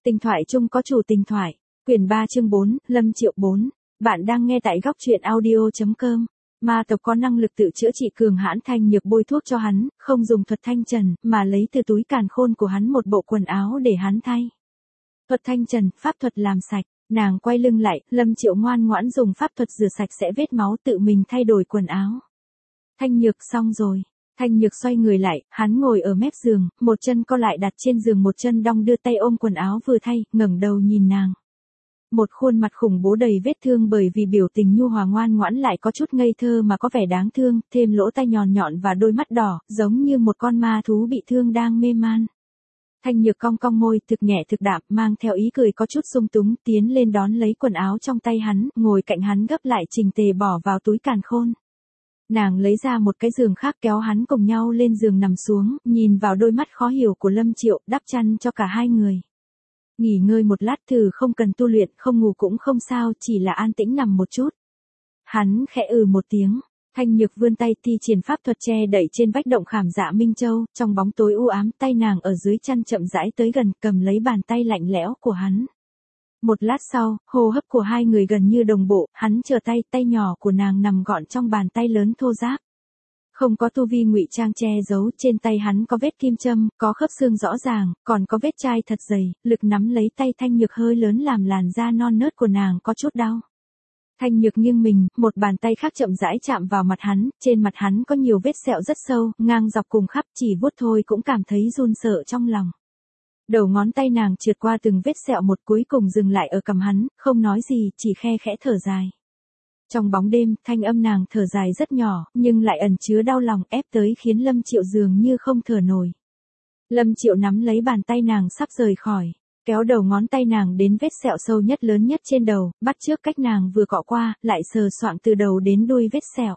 Tình thoại chung có chủ tình thoại. Quyển 3 chương 4, Lâm Triệu 4. Bạn đang nghe tại góc truyện audio.com. Ma tộc có năng lực tự chữa trị cường hãn. Thanh Nhược bôi thuốc cho hắn, không dùng thuật thanh trần, mà lấy từ túi càn khôn của hắn một bộ quần áo để hắn thay. Thuật thanh trần, pháp thuật làm sạch. Nàng quay lưng lại, Lâm Triệu ngoan ngoãn dùng pháp thuật rửa sạch sẽ vết máu, tự mình thay đổi quần áo. Thanh Nhược xong rồi. Thanh Nhược xoay người lại, hắn ngồi ở mép giường, một chân co lại đặt trên giường, một chân đong đưa tay ôm quần áo vừa thay, ngẩng đầu nhìn nàng. Một khuôn mặt khủng bố đầy vết thương bởi vì biểu tình nhu hòa ngoan ngoãn lại có chút ngây thơ mà có vẻ đáng thương, thêm lỗ tai nhọn nhọn và đôi mắt đỏ, giống như một con ma thú bị thương đang mê man. Thanh Nhược cong cong môi, thực nhẹ thực đạm, mang theo ý cười có chút sung túng, tiến lên đón lấy quần áo trong tay hắn, ngồi cạnh hắn gấp lại chỉnh tề bỏ vào túi càn khôn. Nàng lấy ra một cái giường khác kéo hắn cùng nhau lên giường nằm xuống, nhìn vào đôi mắt khó hiểu của Lâm Triệu, đắp chăn cho cả hai người. Nghỉ ngơi một lát, thử không cần tu luyện, không ngủ cũng không sao, chỉ là an tĩnh nằm một chút. Hắn khẽ một tiếng. Thanh Nhược vươn tay thi triển pháp thuật che đậy trên vách động khảm Dạ Minh Châu, trong bóng tối u ám, tay nàng ở dưới chăn chậm rãi tới gần, cầm lấy bàn tay lạnh lẽo của hắn. Một lát sau, hô hấp của hai người gần như đồng bộ, hắn trở tay, tay nhỏ của nàng nằm gọn trong bàn tay lớn thô ráp. Không có tu vi ngụy trang che giấu, trên tay hắn có vết kim châm, có khớp xương rõ ràng, còn có vết chai thật dày, lực nắm lấy tay Thanh Nhược hơi lớn làm làn da non nớt của nàng có chút đau. Thanh Nhược nghiêng mình, một bàn tay khác chậm rãi chạm vào mặt hắn, trên mặt hắn có nhiều vết sẹo rất sâu, ngang dọc cùng khắp, chỉ vuốt thôi cũng cảm thấy run sợ trong lòng. Đầu ngón tay nàng trượt qua từng vết sẹo một, cuối cùng dừng lại ở cằm hắn, không nói gì, chỉ khe khẽ thở dài. Trong bóng đêm, thanh âm nàng thở dài rất nhỏ, nhưng lại ẩn chứa đau lòng, ép tới khiến Lâm Triệu dường như không thở nổi. Lâm Triệu nắm lấy bàn tay nàng sắp rời khỏi, kéo đầu ngón tay nàng đến vết sẹo sâu nhất lớn nhất trên đầu, bắt chước cách nàng vừa cọ qua, lại sờ soạng từ đầu đến đuôi vết sẹo.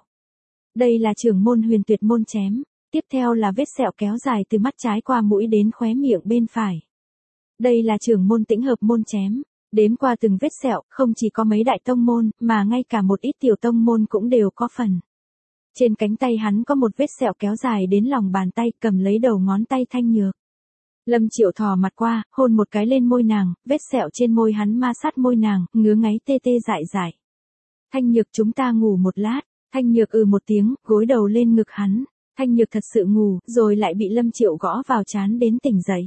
Đây là trưởng môn Huyền Tuyệt môn chém. Tiếp theo là vết sẹo kéo dài từ mắt trái qua mũi đến khóe miệng bên phải. Đây là trưởng môn Tĩnh Hợp môn chém. Đếm qua từng vết sẹo, không chỉ có mấy đại tông môn, mà ngay cả một ít tiểu tông môn cũng đều có phần. Trên cánh tay hắn có một vết sẹo kéo dài đến lòng bàn tay, cầm lấy đầu ngón tay Thanh Nhược. Lâm Triệu thò mặt qua, hôn một cái lên môi nàng, vết sẹo trên môi hắn ma sát môi nàng, ngứa ngáy tê tê dại dại. Thanh Nhược, chúng ta ngủ một lát. Thanh Nhược một tiếng, gối đầu lên ngực hắn. Thanh Nhược thật sự ngủ, rồi lại bị Lâm Triệu gõ vào trán đến tỉnh dậy.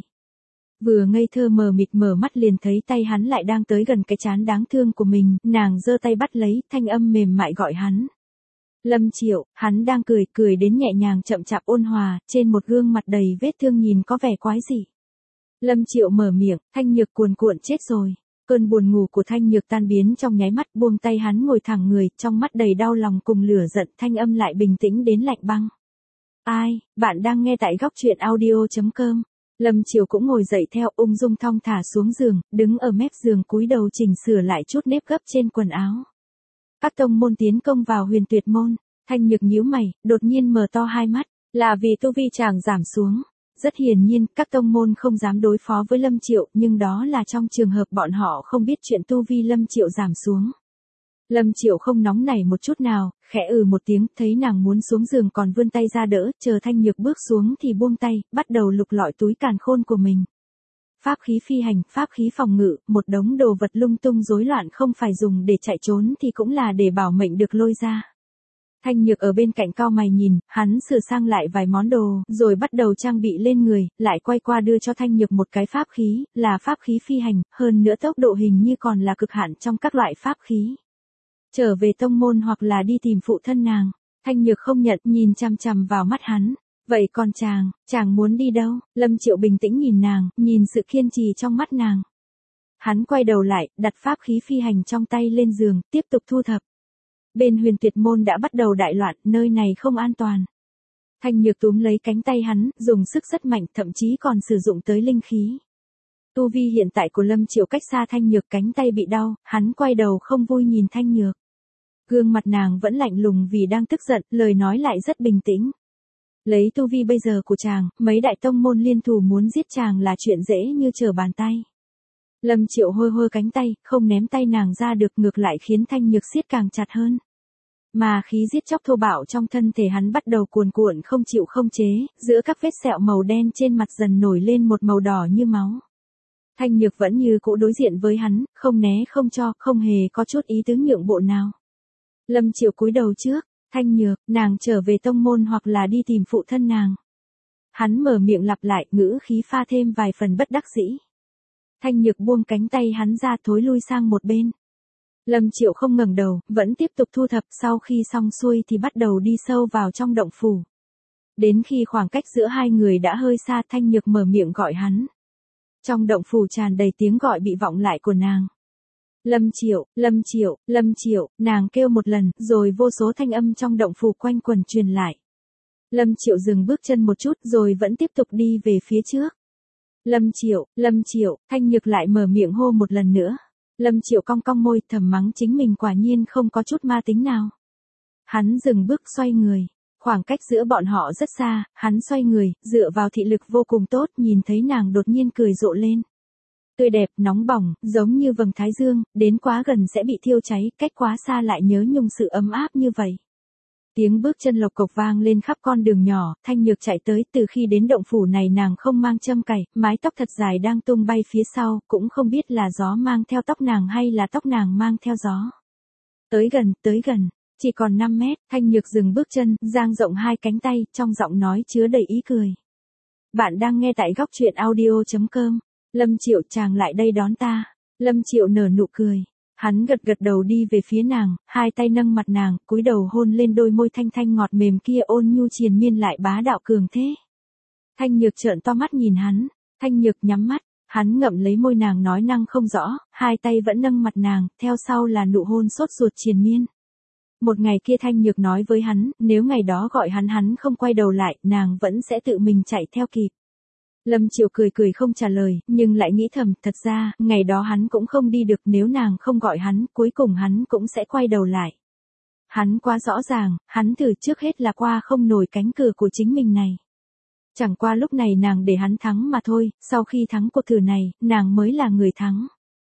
Vừa ngây thơ mờ mịt mở mắt liền thấy tay hắn lại đang tới gần cái trán đáng thương của mình, nàng giơ tay bắt lấy, thanh âm mềm mại gọi hắn. Lâm Triệu, hắn đang cười đến nhẹ nhàng chậm chạp ôn hòa, trên một gương mặt đầy vết thương nhìn có vẻ quái dị. Lâm Triệu mở miệng, Thanh Nhược cuồn cuộn chết rồi. Cơn buồn ngủ của Thanh Nhược tan biến trong nháy mắt, buông tay hắn ngồi thẳng người, trong mắt đầy đau lòng cùng lửa giận, thanh âm lại bình tĩnh đến lạnh băng. Ai, bạn đang nghe tại góc truyện audio.com. Lâm Triệu cũng ngồi dậy theo, ung dung thong thả xuống giường, đứng ở mép giường cúi đầu chỉnh sửa lại chút nếp gấp trên quần áo. Các tông môn tiến công vào Huyền Tuyệt môn. Thanh Nhược nhíu mày, đột nhiên mở to hai mắt, là vì tu vi chàng giảm xuống. Rất hiển nhiên, các tông môn không dám đối phó với Lâm Triệu, nhưng đó là trong trường hợp bọn họ không biết chuyện tu vi Lâm Triệu giảm xuống. Lâm Triệu không nóng nảy một chút nào, khẽ một tiếng, thấy nàng muốn xuống giường còn vươn tay ra đỡ, chờ Thanh Nhược bước xuống thì buông tay, bắt đầu lục lọi túi càn khôn của mình. Pháp khí phi hành, pháp khí phòng ngự, một đống đồ vật lung tung rối loạn, không phải dùng để chạy trốn thì cũng là để bảo mệnh được lôi ra. Thanh Nhược ở bên cạnh cau mày nhìn, hắn sửa sang lại vài món đồ, rồi bắt đầu trang bị lên người, lại quay qua đưa cho Thanh Nhược một cái pháp khí, là pháp khí phi hành, hơn nữa tốc độ hình như còn là cực hạn trong các loại pháp khí. Trở về tông môn hoặc là đi tìm phụ thân nàng. Thanh Nhược không nhận, nhìn chằm chằm vào mắt hắn. Vậy còn chàng muốn đi đâu? Lâm Triệu bình tĩnh nhìn nàng, nhìn sự kiên trì trong mắt nàng. Hắn quay đầu lại, đặt pháp khí phi hành trong tay lên giường, tiếp tục thu thập. Bên Huyền Tuyệt môn đã bắt đầu đại loạn, nơi này không an toàn. Thanh Nhược túm lấy cánh tay hắn, dùng sức rất mạnh, thậm chí còn sử dụng tới linh khí. Tu vi hiện tại của Lâm Triệu cách xa Thanh Nhược, cánh tay bị đau, hắn quay đầu không vui nhìn Thanh Nhược. Gương mặt nàng vẫn lạnh lùng vì đang tức giận, lời nói lại rất bình tĩnh. Lấy tu vi bây giờ của chàng, mấy đại tông môn liên thủ muốn giết chàng là chuyện dễ như trở bàn tay. Lâm Triệu hôi cánh tay, không ném tay nàng ra được, ngược lại khiến Thanh Nhược siết càng chặt hơn. Mà khí giết chóc thô bạo trong thân thể hắn bắt đầu cuồn cuộn không chịu không chế, giữa các vết sẹo màu đen trên mặt dần nổi lên một màu đỏ như máu. Thanh Nhược vẫn như cũ đối diện với hắn, không né không cho, không hề có chút ý tứ nhượng bộ nào. Lâm Triệu cúi đầu trước, Thanh Nhược, nàng trở về tông môn hoặc là đi tìm phụ thân nàng. Hắn mở miệng lặp lại, ngữ khí pha thêm vài phần bất đắc dĩ. Thanh Nhược buông cánh tay hắn ra, thối lui sang một bên. Lâm Triệu không ngẩng đầu, vẫn tiếp tục thu thập, sau khi xong xuôi thì bắt đầu đi sâu vào trong động phủ. Đến khi khoảng cách giữa hai người đã hơi xa, Thanh Nhược mở miệng gọi hắn. Trong động phủ tràn đầy tiếng gọi bị vọng lại của nàng. Lâm Triệu, Lâm Triệu, Lâm Triệu, nàng kêu một lần, rồi vô số thanh âm trong động phủ quanh quần truyền lại. Lâm Triệu dừng bước chân một chút rồi vẫn tiếp tục đi về phía trước. Lâm Triệu, Thanh Nhược lại mở miệng hô một lần nữa. Lâm Triệu cong cong môi, thầm mắng chính mình quả nhiên không có chút ma tính nào. Hắn dừng bước xoay người. Khoảng cách giữa bọn họ rất xa, hắn xoay người, dựa vào thị lực vô cùng tốt, nhìn thấy nàng đột nhiên cười rộ lên. Tươi đẹp, nóng bỏng, giống như vầng thái dương, đến quá gần sẽ bị thiêu cháy, cách quá xa lại nhớ nhung sự ấm áp như vậy. Tiếng bước chân lộc cộc vang lên khắp con đường nhỏ, Thanh Nhược chạy tới, từ khi đến động phủ này nàng không mang châm cài, mái tóc thật dài đang tung bay phía sau, cũng không biết là gió mang theo tóc nàng hay là tóc nàng mang theo gió. Tới gần, chỉ còn 5 mét, Thanh Nhược dừng bước chân, dang rộng hai cánh tay, trong giọng nói chứa đầy ý cười. Bạn đang nghe tại góc truyện audio.com. Lâm Triệu, chàng lại đây đón ta. Lâm Triệu nở nụ cười. Hắn gật gật đầu đi về phía nàng, hai tay nâng mặt nàng, cúi đầu hôn lên đôi môi thanh thanh ngọt mềm kia, ôn nhu triền miên lại bá đạo cường thế. Thanh Nhược trợn to mắt nhìn hắn, Thanh Nhược nhắm mắt, hắn ngậm lấy môi nàng nói năng không rõ, hai tay vẫn nâng mặt nàng, theo sau là nụ hôn sốt ruột triền miên. Một ngày kia Thanh Nhược nói với hắn, nếu ngày đó gọi hắn không quay đầu lại, nàng vẫn sẽ tự mình chạy theo kịp. Lâm Triệu cười cười không trả lời, nhưng lại nghĩ thầm, thật ra, ngày đó hắn cũng không đi được, nếu nàng không gọi hắn, cuối cùng hắn cũng sẽ quay đầu lại. Hắn quá rõ ràng, hắn từ trước hết là qua không nổi cánh cửa của chính mình này. Chẳng qua lúc này nàng để hắn thắng mà thôi, sau khi thắng cuộc thử này, nàng mới là người thắng.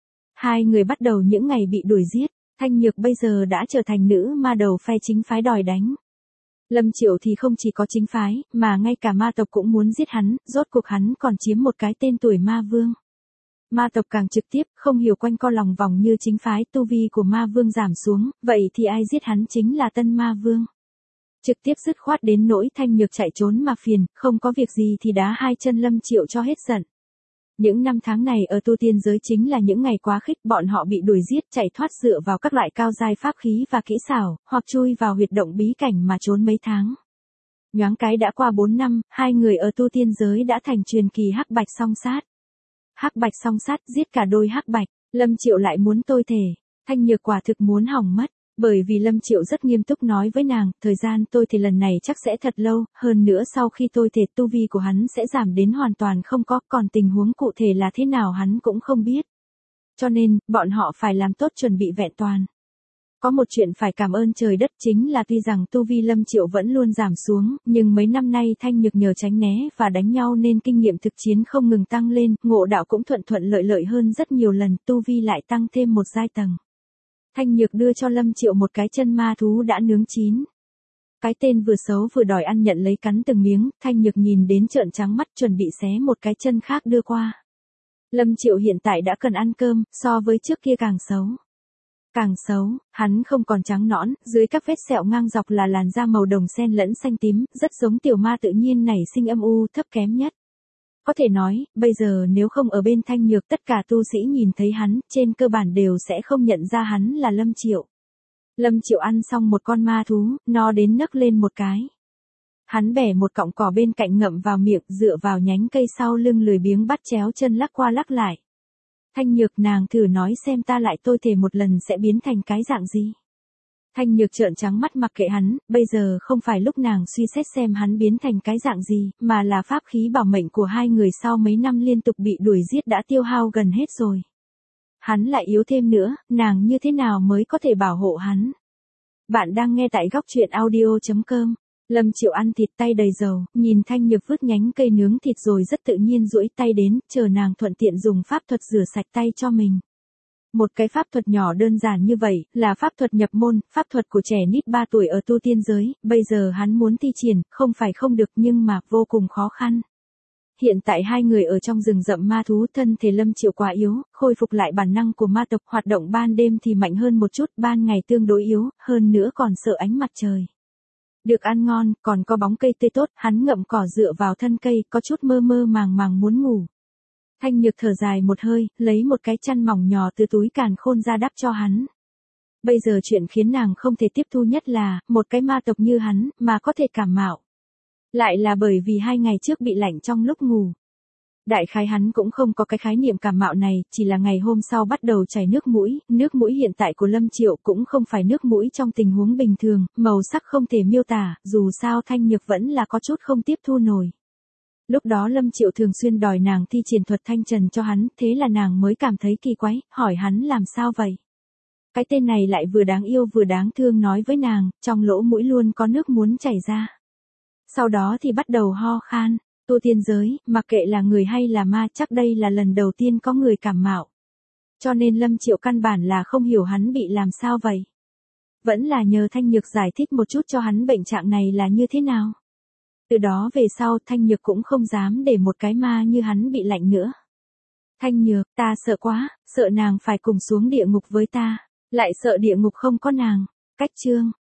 Hai người bắt đầu những ngày bị đuổi giết, Thanh Nhược bây giờ đã trở thành nữ ma đầu phe chính phái đòi đánh. Lâm Triệu thì không chỉ có chính phái, mà ngay cả ma tộc cũng muốn giết hắn, rốt cuộc hắn còn chiếm một cái tên tuổi ma vương. Ma tộc càng trực tiếp, không hiểu quanh co lòng vòng như chính phái, tu vi của ma vương giảm xuống, vậy thì ai giết hắn chính là tân ma vương. Trực tiếp dứt khoát đến nỗi Thanh Nhược chạy trốn mà phiền, không có việc gì thì đá hai chân Lâm Triệu cho hết giận. Những năm tháng này ở tu tiên giới chính là những ngày quá khích, bọn họ bị đuổi giết, chạy thoát dựa vào các loại cao giai pháp khí và kỹ xảo, hoặc chui vào huyệt động bí cảnh mà trốn mấy tháng. Nhoáng cái đã qua 4 năm, hai người ở tu tiên giới đã thành truyền kỳ hắc bạch song sát. Hắc bạch song sát giết cả đôi hắc bạch, Lâm Triệu lại muốn tôi thể, Thanh Nhược quả thực muốn hỏng mất. Bởi vì Lâm Triệu rất nghiêm túc nói với nàng, thời gian tôi thể lần này chắc sẽ thật lâu, hơn nữa sau khi tôi thể tu vi của hắn sẽ giảm đến hoàn toàn không có, còn tình huống cụ thể là thế nào hắn cũng không biết. Cho nên, bọn họ phải làm tốt chuẩn bị vẹn toàn. Có một chuyện phải cảm ơn trời đất chính là tuy rằng tu vi Lâm Triệu vẫn luôn giảm xuống, nhưng mấy năm nay Thanh Nhược nhờ tránh né và đánh nhau nên kinh nghiệm thực chiến không ngừng tăng lên, ngộ đạo cũng thuận thuận lợi lợi hơn rất nhiều lần, tu vi lại tăng thêm một giai tầng. Thanh Nhược đưa cho Lâm Triệu một cái chân ma thú đã nướng chín. Cái tên vừa xấu vừa đòi ăn nhận lấy cắn từng miếng, Thanh Nhược nhìn đến trợn trắng mắt chuẩn bị xé một cái chân khác đưa qua. Lâm Triệu hiện tại đã cần ăn cơm, so với trước kia càng xấu. Càng xấu, hắn không còn trắng nõn, dưới các vết sẹo ngang dọc là làn da màu đồng xen lẫn xanh tím, rất giống tiểu ma tự nhiên nảy sinh âm u thấp kém nhất. Có thể nói, bây giờ nếu không ở bên Thanh Nhược tất cả tu sĩ nhìn thấy hắn, trên cơ bản đều sẽ không nhận ra hắn là Lâm Triệu. Lâm Triệu ăn xong một con ma thú, no đến nấc lên một cái. Hắn bẻ một cọng cỏ bên cạnh ngậm vào miệng, dựa vào nhánh cây sau lưng lười biếng bắt chéo chân lắc qua lắc lại. Thanh Nhược, nàng thử nói xem ta lại tôi thể một lần sẽ biến thành cái dạng gì. Thanh Nhược trợn trắng mắt mặc kệ hắn, bây giờ không phải lúc nàng suy xét xem hắn biến thành cái dạng gì, mà là pháp khí bảo mệnh của hai người sau mấy năm liên tục bị đuổi giết đã tiêu hao gần hết rồi. Hắn lại yếu thêm nữa, nàng như thế nào mới có thể bảo hộ hắn. Bạn đang nghe tại góc truyện audio.com. Lâm Triệu ăn thịt tay đầy dầu, nhìn Thanh Nhược vứt nhánh cây nướng thịt rồi rất tự nhiên duỗi tay đến, chờ nàng thuận tiện dùng pháp thuật rửa sạch tay cho mình. Một cái pháp thuật nhỏ đơn giản như vậy, là pháp thuật nhập môn, pháp thuật của trẻ nít 3 tuổi ở tu tiên giới, bây giờ hắn muốn thi triển, không phải không được nhưng mà vô cùng khó khăn. Hiện tại hai người ở trong rừng rậm ma thú, thân thể Lâm Triệu quá yếu, khôi phục lại bản năng của ma tộc, hoạt động ban đêm thì mạnh hơn một chút, ban ngày tương đối yếu, hơn nữa còn sợ ánh mặt trời. Được ăn ngon, còn có bóng cây tươi tốt, hắn ngậm cỏ dựa vào thân cây, có chút mơ mơ màng màng muốn ngủ. Thanh Nhược thở dài một hơi, lấy một cái chăn mỏng nhỏ từ túi càn khôn ra đắp cho hắn. Bây giờ chuyện khiến nàng không thể tiếp thu nhất là, một cái ma tộc như hắn, mà có thể cảm mạo. Lại là bởi vì 2 ngày trước bị lạnh trong lúc ngủ. Đại khái hắn cũng không có cái khái niệm cảm mạo này, chỉ là ngày hôm sau bắt đầu chảy nước mũi hiện tại của Lâm Triệu cũng không phải nước mũi trong tình huống bình thường, màu sắc không thể miêu tả, dù sao Thanh Nhược vẫn là có chút không tiếp thu nổi. Lúc đó Lâm Triệu thường xuyên đòi nàng thi triển thuật thanh trần cho hắn, thế là nàng mới cảm thấy kỳ quái, hỏi hắn làm sao vậy. Cái tên này lại vừa đáng yêu vừa đáng thương nói với nàng, trong lỗ mũi luôn có nước muốn chảy ra. Sau đó thì bắt đầu ho khan. Tu tiên giới, mặc kệ là người hay là ma, chắc đây là lần đầu tiên có người cảm mạo. Cho nên Lâm Triệu căn bản là không hiểu hắn bị làm sao vậy. Vẫn là nhờ Thanh Nhược giải thích một chút cho hắn bệnh trạng này là như thế nào. Từ đó về sau Thanh Nhược cũng không dám để một cái ma như hắn bị lạnh nữa. Thanh Nhược, ta sợ quá, sợ nàng phải cùng xuống địa ngục với ta, lại sợ địa ngục không có nàng. Cách chương